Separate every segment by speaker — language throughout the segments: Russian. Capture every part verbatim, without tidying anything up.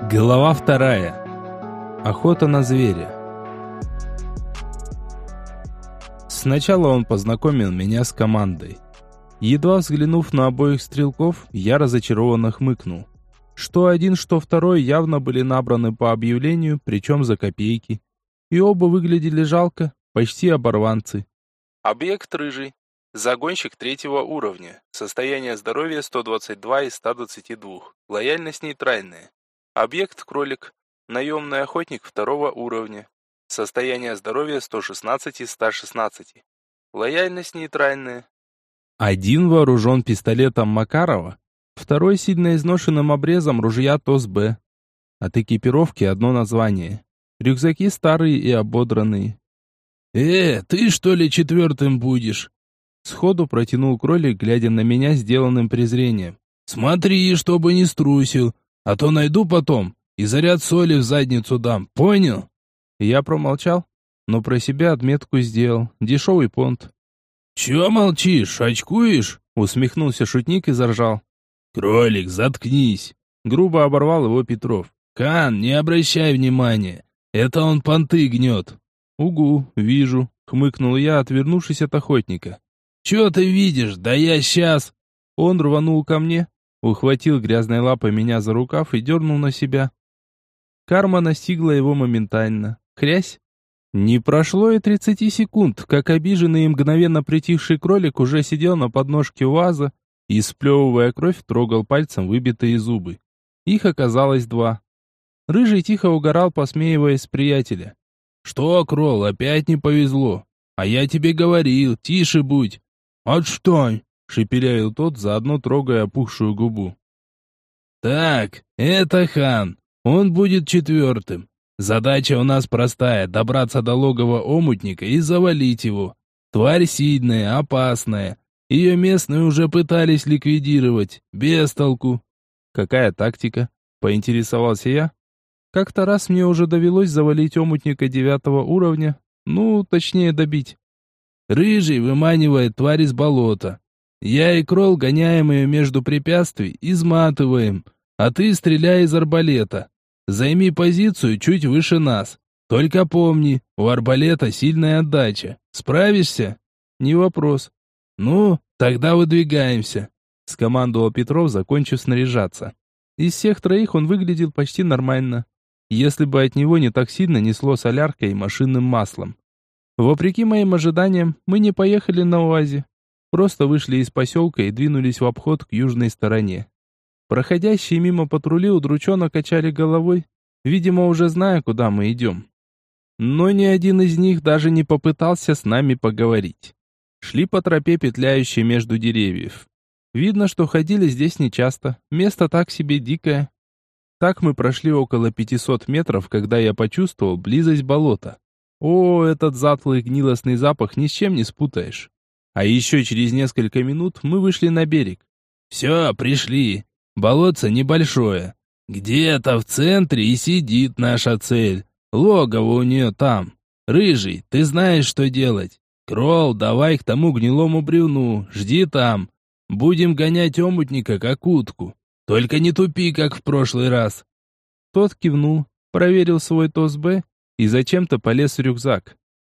Speaker 1: Глава вторая. Охота на зверя. Сначала он познакомил меня с командой. Едва взглянув на обоих стрелков, я разочарованно хмыкнул. Что один, что второй явно были набраны по объявлению, причем за копейки. И оба выглядели жалко, почти оборванцы. Объект рыжий. Загонщик третьего уровня. Состояние здоровья сто двадцать два из ста двадцати двух. Лояльность нейтральная. Объект кролик. Наемный охотник второго уровня. Состояние здоровья сто шестнадцать из ста шестнадцати. Лояльность нейтральная. Один вооружен пистолетом Макарова, второй сильно изношенным обрезом ружья ТОС-Б. От экипировки одно название. Рюкзаки старые и ободранные. «Э, ты что ли четвертым будешь?» Сходу протянул кролик, глядя на меня сделанным презрением. «Смотри, чтобы не струсил, а то найду потом и заряд соли в задницу дам, понял?» Я промолчал, но про себя отметку сделал. Дешевый понт. «Чё молчишь, очкуешь?» Усмехнулся шутник и заржал. «Кролик, заткнись!» Грубо оборвал его Петров. «Кан, не обращай внимания, это он понты гнет». «Угу, вижу», хмыкнул я, отвернувшись от охотника. «Чё ты видишь? Да я сейчас...» Он рванул ко мне, ухватил грязной лапой меня за рукав и дернул на себя. Карма настигла его моментально. Хрясь. Не прошло и тридцати секунд, как обиженный и мгновенно притихший кролик уже сидел на подножке УАЗа и, сплевывая кровь, трогал пальцем выбитые зубы. Их оказалось два. Рыжий тихо угорал, посмеиваясь с приятеля. «Что, крол, опять не повезло? А я тебе говорил, тише будь!» «Отстань!» — шепелявил тот, заодно трогая опухшую губу. «Так, это хан. Он будет четвертым. Задача у нас простая — добраться до логова омутника и завалить его. Тварь сильная, опасная. Ее местные уже пытались ликвидировать. Без толку». «Какая тактика?» — поинтересовался я. «Как-то раз мне уже довелось завалить омутника девятого уровня. Ну, точнее, добить. Рыжий выманивает тварь из болота. Я и крол гоняем ее между препятствий, изматываем, а ты стреляй из арбалета. Займи позицию чуть выше нас. Только помни, у арбалета сильная отдача. Справишься?» «Не вопрос». «Ну, тогда выдвигаемся», — скомандовал Петров, закончив снаряжаться. Из всех троих он выглядел почти нормально, если бы от него не так сильно несло соляркой и машинным маслом. Вопреки моим ожиданиям, мы не поехали на УАЗе. Просто вышли из поселка и двинулись в обход к южной стороне. Проходящие мимо патрули удрученно качали головой, видимо, уже зная, куда мы идем. Но ни один из них даже не попытался с нами поговорить. Шли по тропе, петляющей между деревьев. Видно, что ходили здесь нечасто, место так себе дикое. Так мы прошли около пятисот метров, когда я почувствовал близость болота. О, этот затлый гнилостный запах ни с чем не спутаешь. А еще через несколько минут мы вышли на берег. «Все, пришли. Болотце небольшое. Где-то в центре и сидит наша цель. Логово у нее там. Рыжий, ты знаешь, что делать. Крол, давай к тому гнилому бревну. Жди там. Будем гонять омутника, как утку. Только не тупи, как в прошлый раз». Тот кивнул, проверил свой ТОС-Б и зачем-то полез в рюкзак.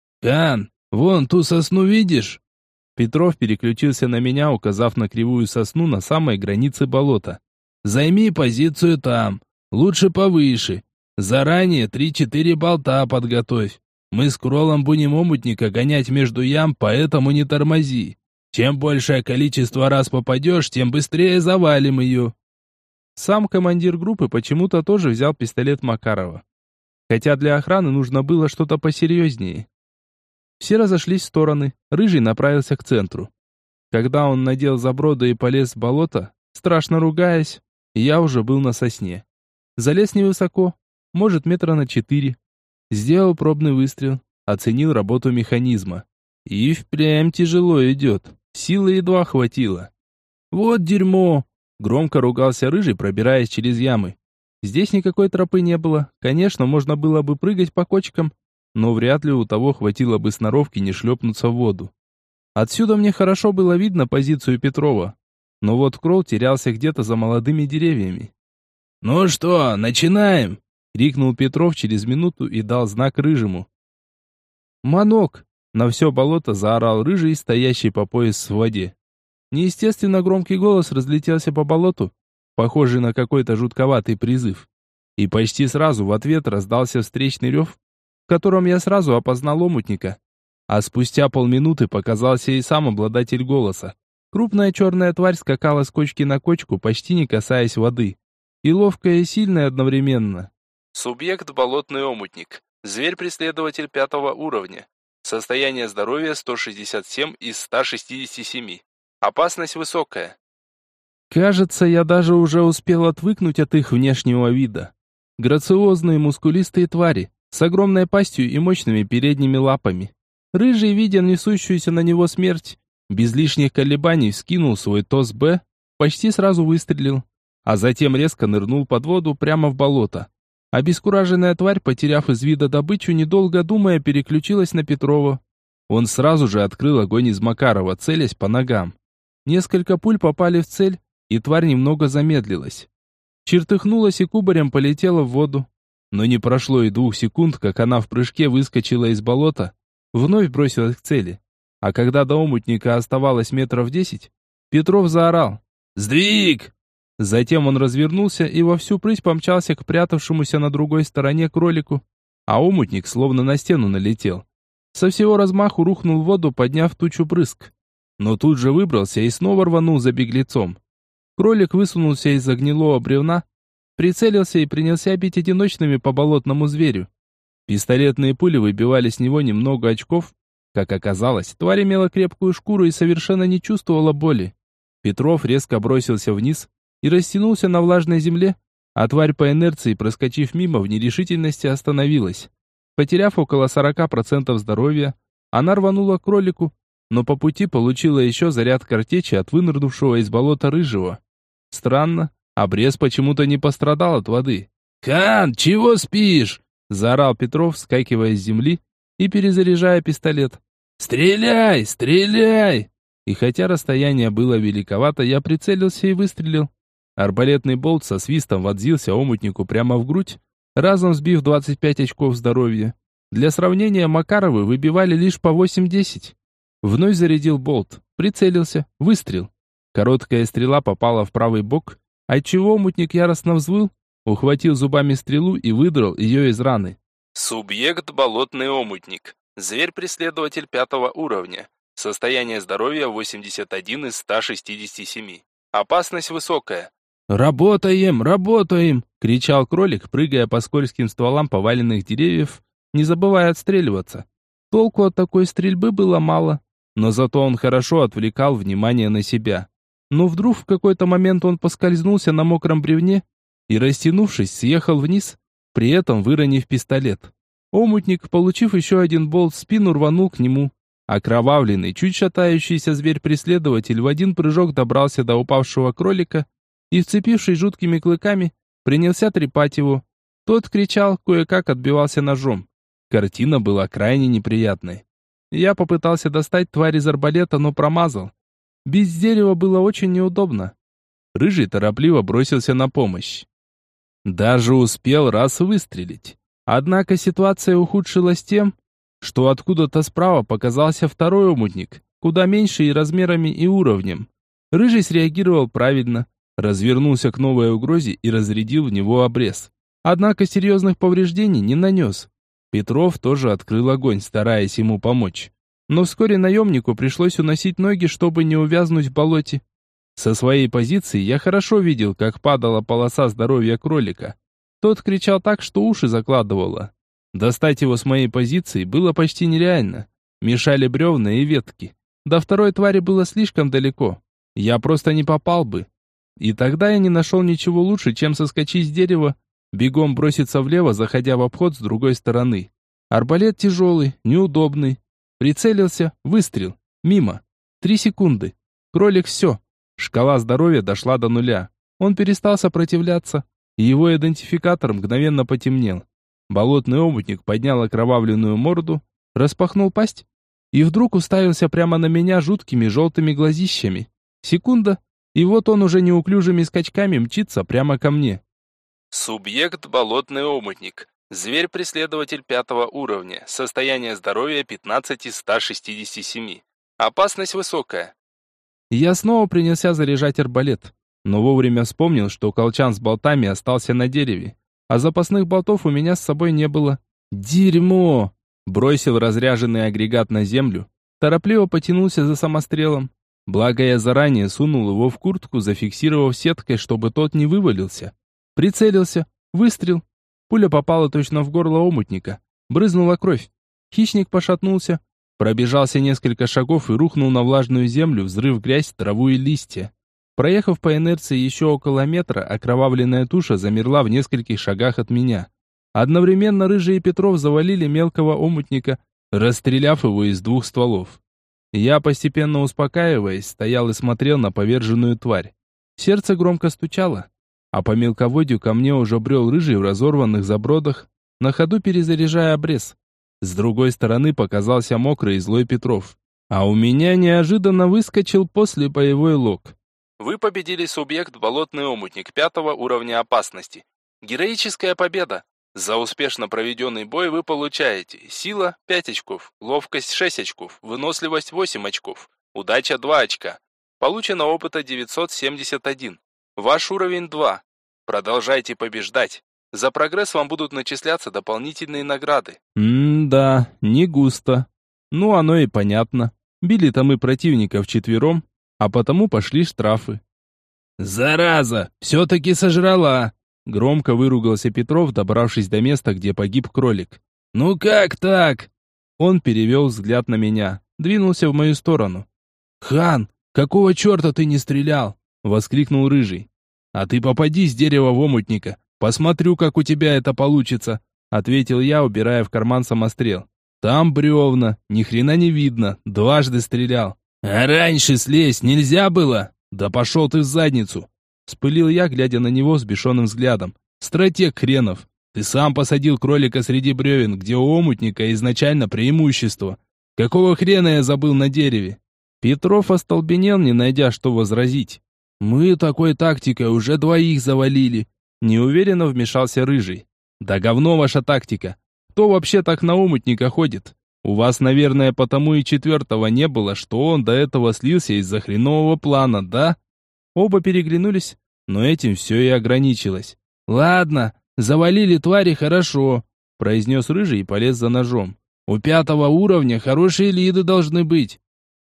Speaker 1: «Кан, вон ту сосну видишь?» Петров переключился на меня, указав на кривую сосну на самой границе болота. «Займи позицию там, лучше повыше. Заранее три-четыре болта подготовь. Мы с кролом будем омутника гонять между ям, поэтому не тормози. Чем большее количество раз попадешь, тем быстрее завалим ее». Сам командир группы почему-то тоже взял пистолет Макарова. Хотя для охраны нужно было что-то посерьезнее. Все разошлись в стороны, Рыжий направился к центру. Когда он надел заброды и полез в болото, страшно ругаясь, я уже был на сосне. Залез невысоко, может метра на четыре. Сделал пробный выстрел, оценил работу механизма. И впрямь тяжело идет, силы едва хватило. «Вот дерьмо!» — громко ругался Рыжий, пробираясь через ямы. Здесь никакой тропы не было. Конечно, можно было бы прыгать по кочкам, но вряд ли у того хватило бы сноровки не шлепнуться в воду. Отсюда мне хорошо было видно позицию Петрова, но вот крол терялся где-то за молодыми деревьями. «Ну что, начинаем?» — крикнул Петров через минуту и дал знак Рыжему. «Манок!» — на все болото заорал Рыжий, стоящий по пояс в воде. Неестественно громкий голос разлетелся по болоту, похожий на какой-то жутковатый призыв. И почти сразу в ответ раздался встречный рев, в котором я сразу опознал омутника. А спустя полминуты показался и сам обладатель голоса. Крупная черная тварь скакала с кочки на кочку, почти не касаясь воды. И ловкая, и сильная одновременно. Субъект болотный омутник. Зверь-преследователь пятого уровня. Состояние здоровья сто шестьдесят семь из ста шестидесяти семи. Опасность высокая. Кажется, я даже уже успел отвыкнуть от их внешнего вида. Грациозные мускулистые твари, с огромной пастью и мощными передними лапами. Рыжий, видя несущуюся на него смерть, без лишних колебаний вскинул свой ТОС Б, почти сразу выстрелил, а затем резко нырнул под воду прямо в болото. Обескураженная тварь, потеряв из вида добычу, недолго думая, переключилась на Петрова. Он сразу же открыл огонь из Макарова, целясь по ногам. Несколько пуль попали в цель, и тварь немного замедлилась. Чертыхнулась и кубарем полетела в воду. Но не прошло и двух секунд, как она в прыжке выскочила из болота, вновь бросилась к цели. А когда до омутника оставалось метров десять, Петров заорал: «Сдвиг!» Затем он развернулся и во всю прыть помчался к прятавшемуся на другой стороне кролику, а омутник словно на стену налетел. Со всего размаху рухнул в воду, подняв тучу брызг. Но тут же выбрался и снова рванул за беглецом. Кролик высунулся из-за гнилого бревна, прицелился и принялся бить одиночными по болотному зверю. Пистолетные пули выбивали с него немного очков. Как оказалось, тварь имела крепкую шкуру и совершенно не чувствовала боли. Петров резко бросился вниз и растянулся на влажной земле, а тварь по инерции, проскочив мимо, в нерешительности остановилась. Потеряв около сорока процентов здоровья, она рванула к кролику, но по пути получила еще заряд картечи от вынырнувшего из болота Рыжего. Странно, обрез почему-то не пострадал от воды. «Хан, чего спишь?» – заорал Петров, вскакивая с земли и перезаряжая пистолет. «Стреляй, стреляй!» И хотя расстояние было великовато, я прицелился и выстрелил. Арбалетный болт со свистом вонзился омутнику прямо в грудь, разом сбив двадцать пять очков здоровья. Для сравнения, Макаровы выбивали лишь по восемь-десять. Вновь зарядил болт, прицелился, выстрел. Короткая стрела попала в правый бок, отчего омутник яростно взвыл, ухватил зубами стрелу и выдрал ее из раны. Субъект болотный омутник. Зверь-преследователь пятого уровня. Состояние здоровья восемьдесят один из ста шестидесяти семи. Опасность высокая. «Работаем, работаем!» — кричал кролик, прыгая по скользким стволам поваленных деревьев, не забывая отстреливаться. Толку от такой стрельбы было мало, но зато он хорошо отвлекал внимание на себя. Но вдруг в какой-то момент он поскользнулся на мокром бревне и, растянувшись, съехал вниз, при этом выронив пистолет. Омутник, получив еще один болт в спину, рванул к нему. Окровавленный, чуть шатающийся зверь-преследователь в один прыжок добрался до упавшего кролика и, вцепившись жуткими клыками, принялся трепать его. Тот кричал, кое-как отбивался ножом. Картина была крайне неприятной. Я попытался достать тварь из арбалета, но промазал. Бить с дерева было очень неудобно. Рыжий торопливо бросился на помощь. Даже успел раз выстрелить. Однако ситуация ухудшилась тем, что откуда-то справа показался второй омутник, куда меньше и размерами, и уровнем. Рыжий среагировал правильно, развернулся к новой угрозе и разрядил в него обрез. Однако серьезных повреждений не нанес. Петров тоже открыл огонь, стараясь ему помочь. Но вскоре наемнику пришлось уносить ноги, чтобы не увязнуть в болоте. Со своей позиции я хорошо видел, как падала полоса здоровья кролика. Тот кричал так, что уши закладывало. Достать его с моей позиции было почти нереально. Мешали бревна и ветки. До второй твари было слишком далеко. Я просто не попал бы. И тогда я не нашел ничего лучше, чем соскочить с дерева, бегом броситься влево, заходя в обход с другой стороны. Арбалет тяжелый, неудобный. Прицелился, выстрел. Мимо. Три секунды. Кролик все. Шкала здоровья дошла до нуля. Он перестал сопротивляться, и его идентификатор мгновенно потемнел. Болотный омутник поднял окровавленную морду, распахнул пасть и вдруг уставился прямо на меня жуткими желтыми глазищами. Секунда, и вот он уже неуклюжими скачками мчится прямо ко мне. Субъект болотный омутник. Зверь-преследователь пятого уровня. Состояние здоровья пятнадцать из ста шестидесяти семи. Опасность высокая. Я снова принялся заряжать арбалет, но вовремя вспомнил, что колчан с болтами остался на дереве, а запасных болтов у меня с собой не было. Дерьмо! Бросил разряженный агрегат на землю, торопливо потянулся за самострелом. Благо я заранее сунул его в куртку, зафиксировав сеткой, чтобы тот не вывалился. Прицелился, выстрел. Пуля попала точно в горло омутника. Брызнула кровь. Хищник пошатнулся, пробежался несколько шагов и рухнул на влажную землю, взрыв грязь, траву и листья. Проехав по инерции еще около метра, окровавленная туша замерла в нескольких шагах от меня. Одновременно Рыжий и Петров завалили мелкого омутника, расстреляв его из двух стволов. Я, постепенно успокаиваясь, стоял и смотрел на поверженную тварь. Сердце громко стучало, а по мелководью ко мне уже брел Рыжий в разорванных забродах, на ходу перезаряжая обрез. С другой стороны показался мокрый и злой Петров, а у меня неожиданно выскочил после боевой лог. Вы победили субъект болотный омутник пятого уровня опасности. Героическая победа. За успешно проведенный бой вы получаете сила пять очков, ловкость шесть очков, выносливость восемь очков, удача два очка. Получено опыта девятьсот семьдесят один. Ваш уровень два. Продолжайте побеждать. За прогресс вам будут начисляться дополнительные награды. М-да, не густо. Ну, оно и понятно. Били-то мы противников вчетвером, а потому пошли штрафы. «Зараза! Все-таки сожрала!» Громко выругался Петров, добравшись до места, где погиб кролик. «Ну как так?» Он перевел взгляд на меня, двинулся в мою сторону. «Хан, какого черта ты не стрелял?» Воскликнул Рыжий. «А ты попади с дерева в омутника. Посмотрю, как у тебя это получится», ответил я, убирая в карман самострел. «Там бревна, ни хрена не видно, дважды стрелял». «А раньше слезть нельзя было?» «Да пошел ты в задницу!» Вспылил я, глядя на него с бешеным взглядом. «Стратег хренов! Ты сам посадил кролика среди бревен, где у омутника изначально преимущество. Какого хрена я забыл на дереве?» Петров остолбенел, не найдя, что возразить. «Мы такой тактикой уже двоих завалили!» Неуверенно вмешался Рыжий. «Да говно ваша тактика! Кто вообще так на омутника ходит? У вас, наверное, потому и четвертого не было, что он до этого слился из-за хренового плана, да?» Оба переглянулись, но этим все и ограничилось. «Ладно, завалили твари хорошо», — произнес Рыжий и полез за ножом. «У пятого уровня хорошие лиды должны быть».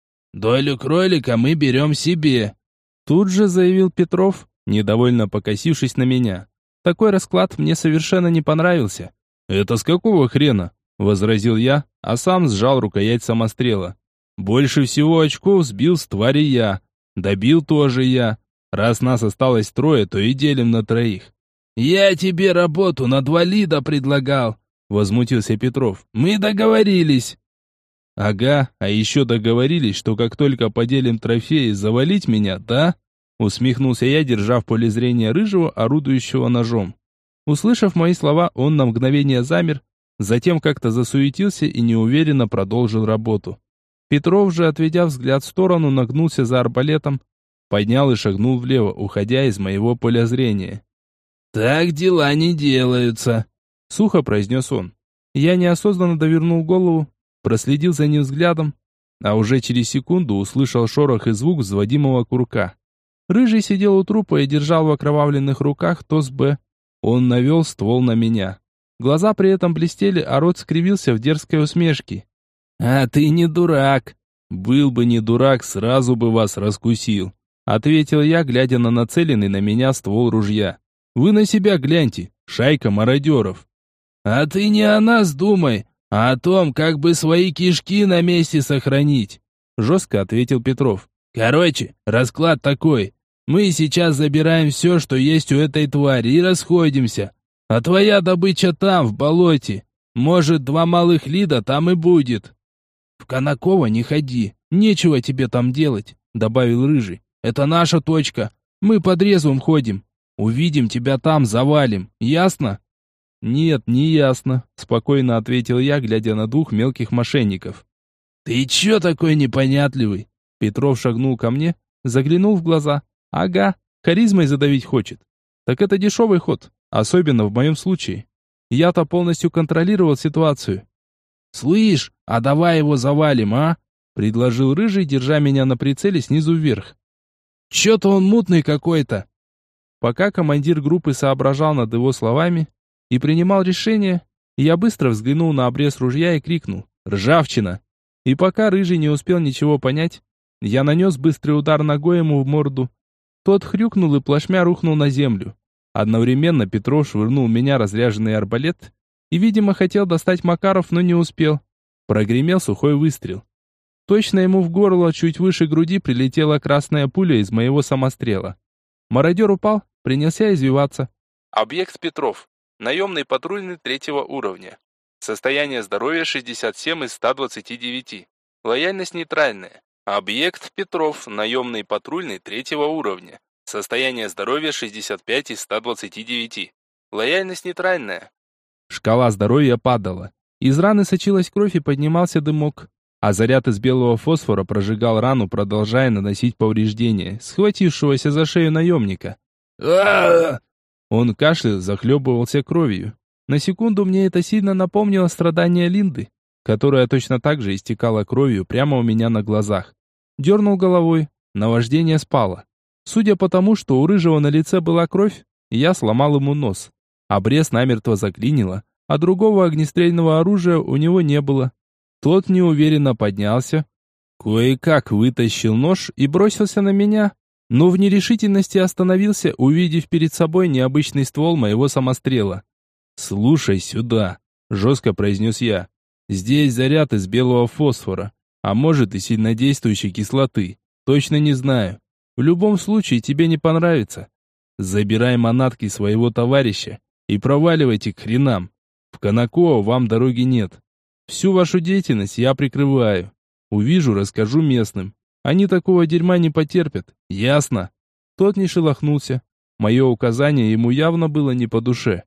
Speaker 1: «Долю кролика мы берем себе», — тут же заявил Петров, недовольно покосившись на меня. Такой расклад мне совершенно не понравился. «Это с какого хрена?» — возразил я, а сам сжал рукоять самострела. «Больше всего очков сбил с твари я. Добил тоже я. Раз нас осталось трое, то и делим на троих». «Я тебе работу на два лида предлагал», — возмутился Петров. «Мы договорились». «Ага, а еще договорились, что как только поделим трофеи, завалить меня, да?» Усмехнулся я, держа в поле зрения Рыжего, орудующего ножом. Услышав мои слова, он на мгновение замер, затем как-то засуетился и неуверенно продолжил работу. Петров же, отведя взгляд в сторону, нагнулся за арбалетом, поднял и шагнул влево, уходя из моего поля зрения. «Так дела не делаются», — сухо произнес он. Я неосознанно довернул голову, проследил за ним взглядом, а уже через секунду услышал шорох и звук взводимого курка. Рыжий сидел у трупа и держал в окровавленных руках ТОС Б. Он навел ствол на меня. Глаза при этом блестели, а рот скривился в дерзкой усмешке. «А ты не дурак!» «Был бы не дурак, сразу бы вас раскусил», ответил я, глядя на нацеленный на меня ствол ружья. «Вы на себя гляньте, шайка мародеров». «А ты не о нас думай, а о том, как бы свои кишки на месте сохранить», жестко ответил Петров. «Короче, расклад такой. Мы сейчас забираем все, что есть у этой твари, и расходимся. А твоя добыча там, в болоте. Может, два малых лида там и будет». «В Конаково не ходи, нечего тебе там делать», добавил Рыжий. «Это наша точка. Мы под резвом ходим. Увидим тебя там, завалим. Ясно?» «Нет, не ясно», спокойно ответил я, глядя на двух мелких мошенников. «Ты че такой непонятливый?» Петров шагнул ко мне, заглянул в глаза. «Ага, харизмой задавить хочет». Так это дешевый ход, особенно в моем случае. Я-то полностью контролировал ситуацию. «Слышь, а давай его завалим, а?» предложил Рыжий, держа меня на прицеле снизу вверх. «Чё-то он мутный какой-то». Пока командир группы соображал над его словами и принимал решение, я быстро взглянул на обрез ружья и крикнул «Ржавчина!». И пока Рыжий не успел ничего понять, я нанес быстрый удар ногой ему в морду. Тот хрюкнул и плашмя рухнул на землю. Одновременно Петров швырнул в меня разряженный арбалет и, видимо, хотел достать Макаров, но не успел. Прогремел сухой выстрел. Точно ему в горло, чуть выше груди, прилетела красная пуля из моего самострела. Мародер упал, принялся извиваться. Объект Петров. Наемный патрульный третьего уровня. Состояние здоровья шестьдесят семь из ста двадцати девяти. Лояльность нейтральная. Объект Петров. Наемный патрульный третьего уровня. Состояние здоровья шестьдесят пять из ста двадцати девяти. Лояльность нейтральная. Шкала здоровья падала. Из раны сочилась кровь и поднимался дымок. А заряд из белого фосфора прожигал рану, продолжая наносить повреждения, схватившегося за шею наемника. А-а-а! Он кашлял, захлебывался кровью. На секунду мне это сильно напомнило страдания Линды, которая точно так же истекала кровью прямо у меня на глазах. Дернул головой, наваждение спало. Судя по тому, что у Рыжего на лице была кровь, я сломал ему нос. Обрез намертво заклинило, а другого огнестрельного оружия у него не было. Тот неуверенно поднялся, кое-как вытащил нож и бросился на меня, но в нерешительности остановился, увидев перед собой необычный ствол моего самострела. «Слушай сюда», — жестко произнес я. «Здесь заряд из белого фосфора, а может и сильнодействующей кислоты. Точно не знаю. В любом случае тебе не понравится. Забирай манатки своего товарища и проваливайте к хренам. В Конаково вам дороги нет. Всю вашу деятельность я прикрываю. Увижу, расскажу местным. Они такого дерьма не потерпят. Ясно?» Тот не шелохнулся. Мое указание ему явно было не по душе.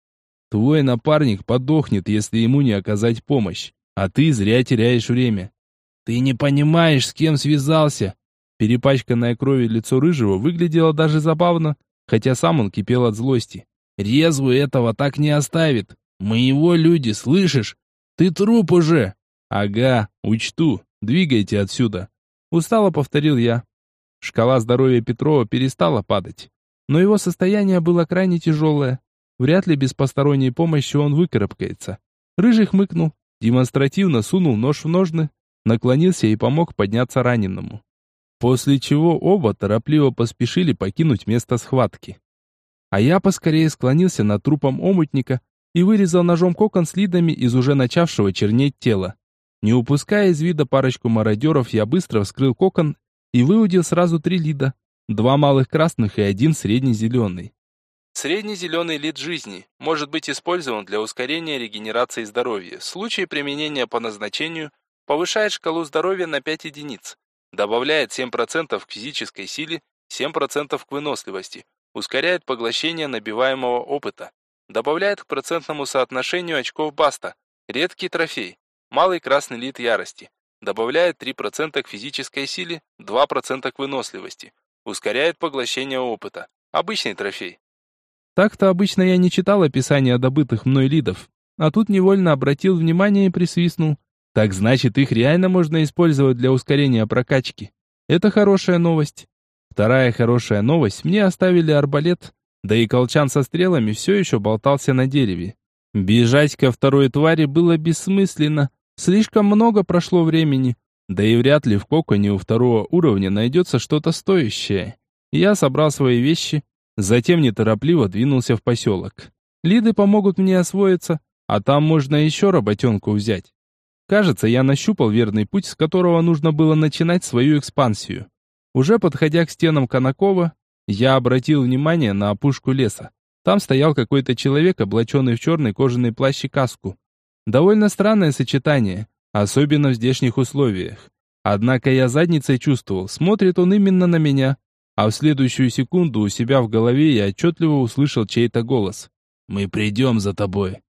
Speaker 1: «Твой напарник подохнет, если ему не оказать помощь, а ты зря теряешь время». «Ты не понимаешь, с кем связался». Перепачканное кровью лицо Рыжего выглядело даже забавно, хотя сам он кипел от злости. «Резвый этого так не оставит. Мы его люди, слышишь? Ты труп уже!» «Ага, учту. Двигайте отсюда!» Устало повторил я. Шкала здоровья Петрова перестала падать, но его состояние было крайне тяжелое. Вряд ли без посторонней помощи он выкарабкается. Рыжий хмыкнул, демонстративно сунул нож в ножны, наклонился и помог подняться раненому. После чего оба торопливо поспешили покинуть место схватки. А я поскорее склонился над трупом омутника и вырезал ножом кокон с лидами из уже начавшего чернеть тела. Не упуская из вида парочку мародеров, я быстро вскрыл кокон и выудил сразу три лида. Два малых красных и один средний зеленый. Средний зеленый лид жизни может быть использован для ускорения регенерации здоровья. В случае применения по назначению повышает шкалу здоровья на пять единиц. Добавляет семь процентов к физической силе, семь процентов к выносливости. Ускоряет поглощение набиваемого опыта. Добавляет к процентному соотношению очков баста. Редкий трофей. Малый красный лид ярости. Добавляет три процента к физической силе, два процента к выносливости. Ускоряет поглощение опыта. Обычный трофей. Так-то обычно я не читал описания добытых мной лидов, а тут невольно обратил внимание и присвистнул. Так значит, их реально можно использовать для ускорения прокачки. Это хорошая новость. Вторая хорошая новость, мне оставили арбалет, да и колчан со стрелами все еще болтался на дереве. Бежать ко второй твари было бессмысленно, слишком много прошло времени, да и вряд ли в коконе у второго уровня найдется что-то стоящее. Я собрал свои вещи, затем неторопливо двинулся в поселок. Лиды помогут мне освоиться, а там можно еще работенку взять. Кажется, я нащупал верный путь, с которого нужно было начинать свою экспансию. Уже подходя к стенам Конакова, я обратил внимание на опушку леса. Там стоял какой-то человек, облаченный в черный кожаный плащ и каску. Довольно странное сочетание, особенно в здешних условиях. Однако я задницей чувствовал, смотрит он именно на меня. А в следующую секунду у себя в голове я отчетливо услышал чей-то голос. «Мы придем за тобой».